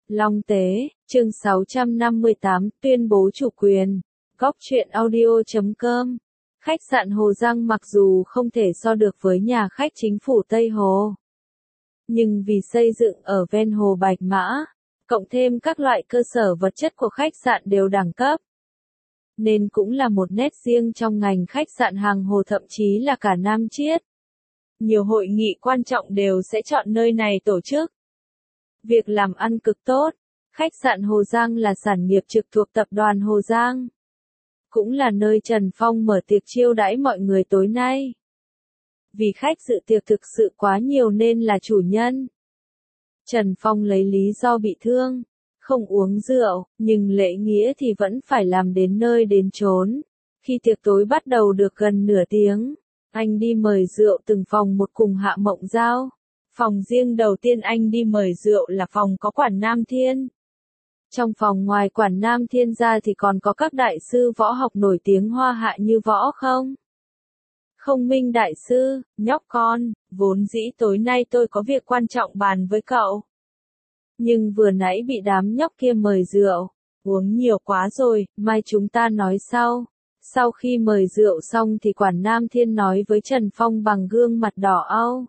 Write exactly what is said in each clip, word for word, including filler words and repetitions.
Long Tế, chương sáu trăm năm mươi tám, tuyên bố chủ quyền. Góc truyện audio chấm com. Khách sạn Hồ Giang mặc dù không thể so được với nhà khách chính phủ Tây Hồ, nhưng vì xây dựng ở ven hồ Bạch Mã, cộng thêm các loại cơ sở vật chất của khách sạn đều đẳng cấp, nên cũng là một nét riêng trong ngành khách sạn hàng hồ, thậm chí là cả Nam Chiết. Nhiều hội nghị quan trọng đều sẽ chọn nơi này tổ chức. Việc làm ăn cực tốt. Khách sạn Hồ Giang là sản nghiệp trực thuộc tập đoàn Hồ Giang, cũng là nơi Trần Phong mở tiệc chiêu đãi mọi người tối nay. Vì khách dự tiệc thực sự quá nhiều nên là chủ nhân Trần Phong lấy lý do bị thương, không uống rượu, nhưng lễ nghĩa thì vẫn phải làm đến nơi đến chốn. Khi tiệc tối bắt đầu được gần nửa tiếng, anh đi mời rượu từng phòng một cùng Hạ Mộng Giao. Phòng riêng đầu tiên anh đi mời rượu là phòng có Quản Nam Thiên. Trong phòng ngoài Quản Nam Thiên ra thì còn có các đại sư võ học nổi tiếng Hoa Hạ như Võ Không, Không Minh đại sư. Nhóc con, vốn dĩ tối nay tôi có việc quan trọng bàn với cậu, nhưng vừa nãy bị đám nhóc kia mời rượu, uống nhiều quá rồi, mai chúng ta nói sau. Sau khi mời rượu xong thì Quản Nam Thiên nói với Trần Phong bằng gương mặt đỏ au.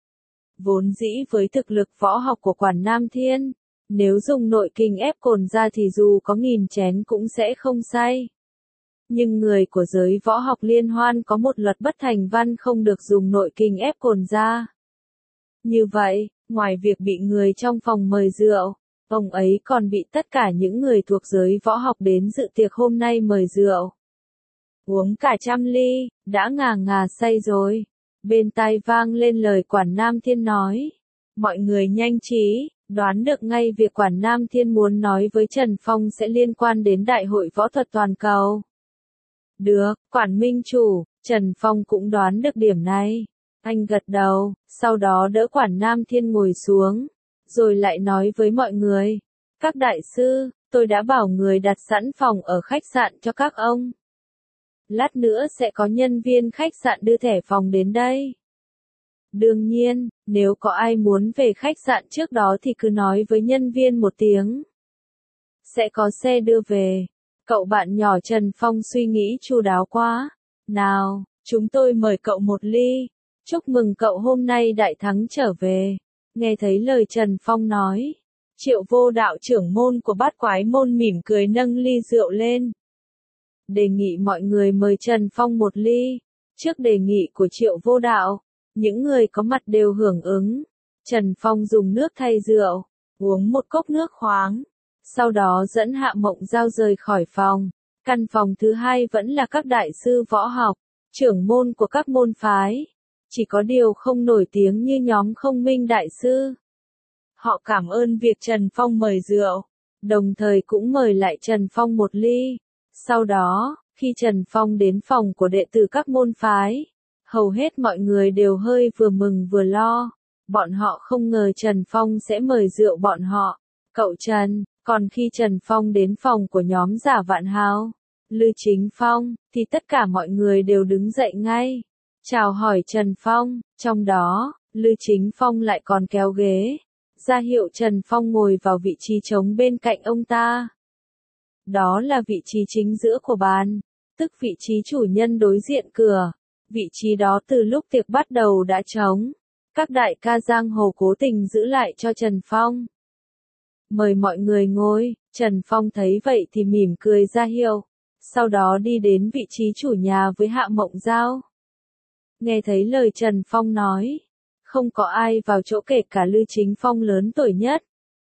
Vốn dĩ với thực lực võ học của Quản Nam Thiên, nếu dùng nội kình ép cồn ra thì dù có nghìn chén cũng sẽ không say. Nhưng người của giới võ học liên hoan có một luật bất thành văn không được dùng nội kình ép cồn ra. Như vậy, ngoài việc bị người trong phòng mời rượu, ông ấy còn bị tất cả những người thuộc giới võ học đến dự tiệc hôm nay mời rượu. Uống cả trăm ly, đã ngà ngà say rồi. Bên tai vang lên lời Quản Nam Thiên nói. Mọi người nhanh trí, đoán được ngay việc Quản Nam Thiên muốn nói với Trần Phong sẽ liên quan đến Đại hội Võ thuật Toàn cầu. Được, Quản Minh Chủ, Trần Phong cũng đoán được điểm này. Anh gật đầu, sau đó đỡ Quản Nam Thiên ngồi xuống, rồi lại nói với mọi người. Các đại sư, tôi đã bảo người đặt sẵn phòng ở khách sạn cho các ông. Lát nữa sẽ có nhân viên khách sạn đưa thẻ phòng đến đây. Đương nhiên, nếu có ai muốn về khách sạn trước đó thì cứ nói với nhân viên một tiếng. Sẽ có xe đưa về. Cậu bạn nhỏ Trần Phong suy nghĩ chu đáo quá. Nào, chúng tôi mời cậu một ly. Chúc mừng cậu hôm nay đại thắng trở về. Nghe thấy lời Trần Phong nói, Triệu Vô Đạo trưởng môn của Bát Quái môn mỉm cười nâng ly rượu lên, đề nghị mọi người mời Trần Phong một ly. Trước đề nghị của Triệu Vô Đạo, những người có mặt đều hưởng ứng. Trần Phong dùng nước thay rượu, uống một cốc nước khoáng, sau đó dẫn Hạ Mộng Giao rời khỏi phòng. Căn phòng thứ hai vẫn là các đại sư võ học, trưởng môn của các môn phái, chỉ có điều không nổi tiếng như nhóm Không Minh đại sư. Họ cảm ơn việc Trần Phong mời rượu, đồng thời cũng mời lại Trần Phong một ly. Sau đó, khi Trần Phong đến phòng của đệ tử các môn phái, hầu hết mọi người đều hơi vừa mừng vừa lo. Bọn họ không ngờ Trần Phong sẽ mời rượu bọn họ. Cậu Trần, còn khi Trần Phong đến phòng của nhóm Giả Vạn Hào, Lư Chính Phong, thì tất cả mọi người đều đứng dậy ngay, chào hỏi Trần Phong. Trong đó, Lư Chính Phong lại còn kéo ghế, ra hiệu Trần Phong ngồi vào vị trí trống bên cạnh ông ta. Đó là vị trí chính giữa của bàn, tức vị trí chủ nhân đối diện cửa. Vị trí đó từ lúc tiệc bắt đầu đã trống. Các đại ca giang hồ cố tình giữ lại cho Trần Phong. Mời mọi người ngồi. Trần Phong thấy vậy thì mỉm cười ra hiệu, sau đó đi đến vị trí chủ nhà với Hạ Mộng Giao. Nghe thấy lời Trần Phong nói, không có ai vào chỗ kể cả Lư Chính Phong lớn tuổi nhất,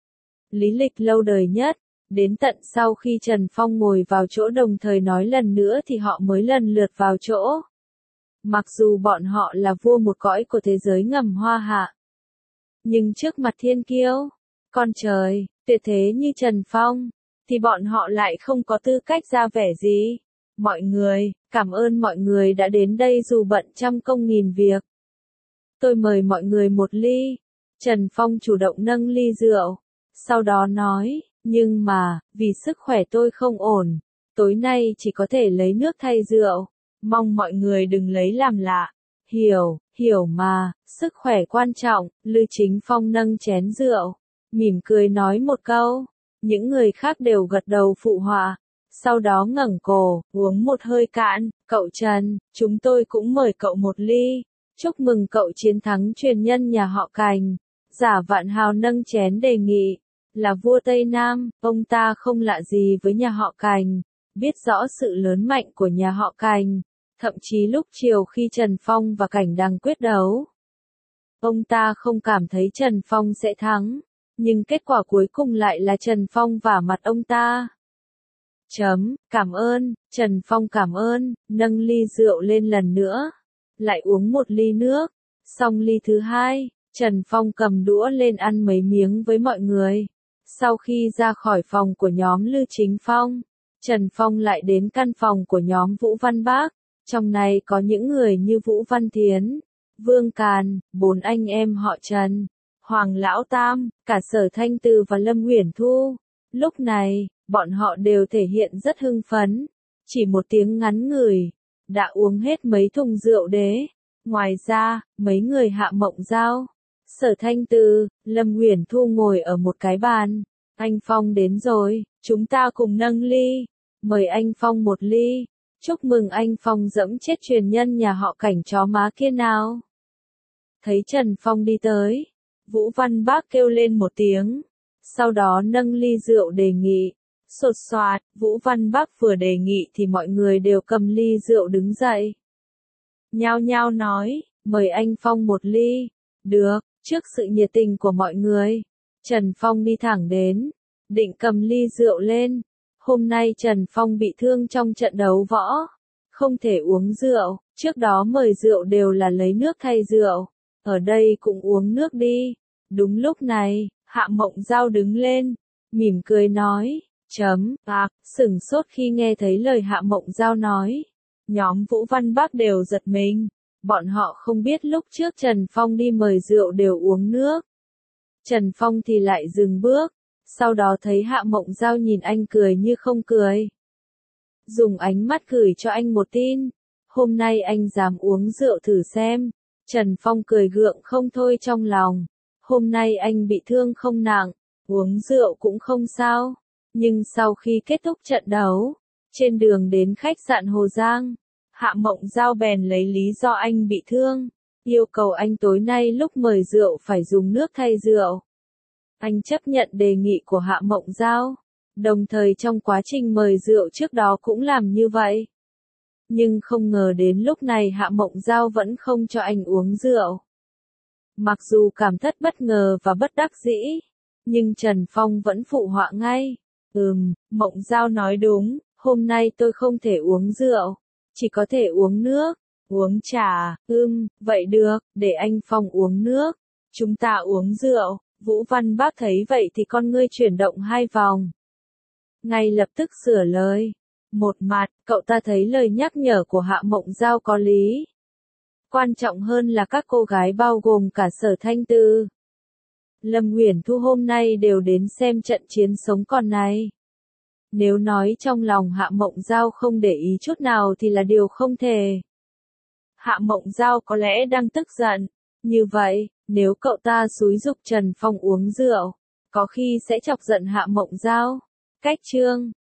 lý lịch lâu đời nhất. Đến tận sau khi Trần Phong ngồi vào chỗ đồng thời nói lần nữa thì họ mới lần lượt vào chỗ. Mặc dù bọn họ là vua một cõi của thế giới ngầm Hoa Hạ, nhưng trước mặt thiên kiêu, con trời, tuyệt thế như Trần Phong, thì bọn họ lại không có tư cách ra vẻ gì. Mọi người, cảm ơn mọi người đã đến đây dù bận trăm công nghìn việc. Tôi mời mọi người một ly. Trần Phong chủ động nâng ly rượu, sau đó nói. Nhưng mà, vì sức khỏe tôi không ổn, tối nay chỉ có thể lấy nước thay rượu. Mong mọi người đừng lấy làm lạ. Hiểu, hiểu mà, sức khỏe quan trọng. Lư Chính Phong nâng chén rượu, mỉm cười nói một câu. Những người khác đều gật đầu phụ họa. Sau đó ngẩng cổ, uống một hơi cạn. Cậu Trần, chúng tôi cũng mời cậu một ly. Chúc mừng cậu chiến thắng truyền nhân nhà họ Cành. Giả Vạn Hào nâng chén đề nghị. Là vua Tây Nam, ông ta không lạ gì với nhà họ Cành. Biết rõ sự lớn mạnh của nhà họ Cành. Thậm chí lúc chiều khi Trần Phong và Cảnh Đằng quyết đấu, ông ta không cảm thấy Trần Phong sẽ thắng. Nhưng kết quả cuối cùng lại là Trần Phong vả mặt ông ta. Chấm, cảm ơn, Trần Phong cảm ơn, nâng ly rượu lên lần nữa. Lại uống một ly nước. Xong ly thứ hai, Trần Phong cầm đũa lên ăn mấy miếng với mọi người. Sau khi ra khỏi phòng của nhóm Lư Chính Phong, Trần Phong lại đến căn phòng của nhóm Vũ Văn Bác. Trong này có những người như Vũ Văn Thiến, Vương Càn, bốn anh em họ Trần, Hoàng Lão Tam, cả Sở Thanh Từ và Lâm Uyển Thu. Lúc này, bọn họ đều thể hiện rất hưng phấn. Chỉ một tiếng ngắn ngủi, đã uống hết mấy thùng rượu đế. Ngoài ra, mấy người Hạ Mộng Giao, Sở Thanh Từ, Lâm Uyển Thu ngồi ở một cái bàn. Anh Phong đến rồi, chúng ta cùng nâng ly. Mời anh Phong một ly. Chúc mừng anh Phong dẫm chết truyền nhân nhà họ Cảnh chó má kia nào. Thấy Trần Phong đi tới, Vũ Văn Bác kêu lên một tiếng. Sau đó nâng ly rượu đề nghị. Sột soạt, Vũ Văn Bác vừa đề nghị thì mọi người đều cầm ly rượu đứng dậy. Nhao nhao nói, mời anh Phong một ly. Được, trước sự nhiệt tình của mọi người, Trần Phong đi thẳng đến, định cầm ly rượu lên. Hôm nay Trần Phong bị thương trong trận đấu võ, không thể uống rượu, trước đó mời rượu đều là lấy nước thay rượu, ở đây cũng uống nước đi. Đúng lúc này, Hạ Mộng Giao đứng lên, mỉm cười nói, chấm, bạc, sửng sốt khi nghe thấy lời Hạ Mộng Giao nói. Nhóm Vũ Văn Bác đều giật mình, bọn họ không biết lúc trước Trần Phong đi mời rượu đều uống nước. Trần Phong thì lại dừng bước. Sau đó thấy Hạ Mộng Giao nhìn anh cười như không cười. Dùng ánh mắt gửi cho anh một tin. Hôm nay anh dám uống rượu thử xem. Trần Phong cười gượng không thôi trong lòng. Hôm nay anh bị thương không nặng, uống rượu cũng không sao. Nhưng sau khi kết thúc trận đấu, trên đường đến khách sạn Hồ Giang, Hạ Mộng Giao bèn lấy lý do anh bị thương, yêu cầu anh tối nay lúc mời rượu phải dùng nước thay rượu. Anh chấp nhận đề nghị của Hạ Mộng Giao, đồng thời trong quá trình mời rượu trước đó cũng làm như vậy. Nhưng không ngờ đến lúc này Hạ Mộng Giao vẫn không cho anh uống rượu. Mặc dù cảm thất bất ngờ và bất đắc dĩ, nhưng Trần Phong vẫn phụ họa ngay. Ừm, Mộng Giao nói đúng, hôm nay tôi không thể uống rượu, chỉ có thể uống nước. Uống trà, ưm, vậy được, để anh Phong uống nước. Chúng ta uống rượu. Vũ Văn Bác thấy vậy thì con ngươi chuyển động hai vòng. Ngay lập tức sửa lời. Một mặt, cậu ta thấy lời nhắc nhở của Hạ Mộng Giao có lý. Quan trọng hơn là các cô gái bao gồm cả Sở Thanh Từ, Lâm Uyển Thu hôm nay đều đến xem trận chiến sống còn này. Nếu nói trong lòng Hạ Mộng Giao không để ý chút nào thì là điều không thể. Hạ Mộng Giao có lẽ đang tức giận. Như vậy, nếu cậu ta xúi giục Trần Phong uống rượu, có khi sẽ chọc giận Hạ Mộng Giao. Cách chương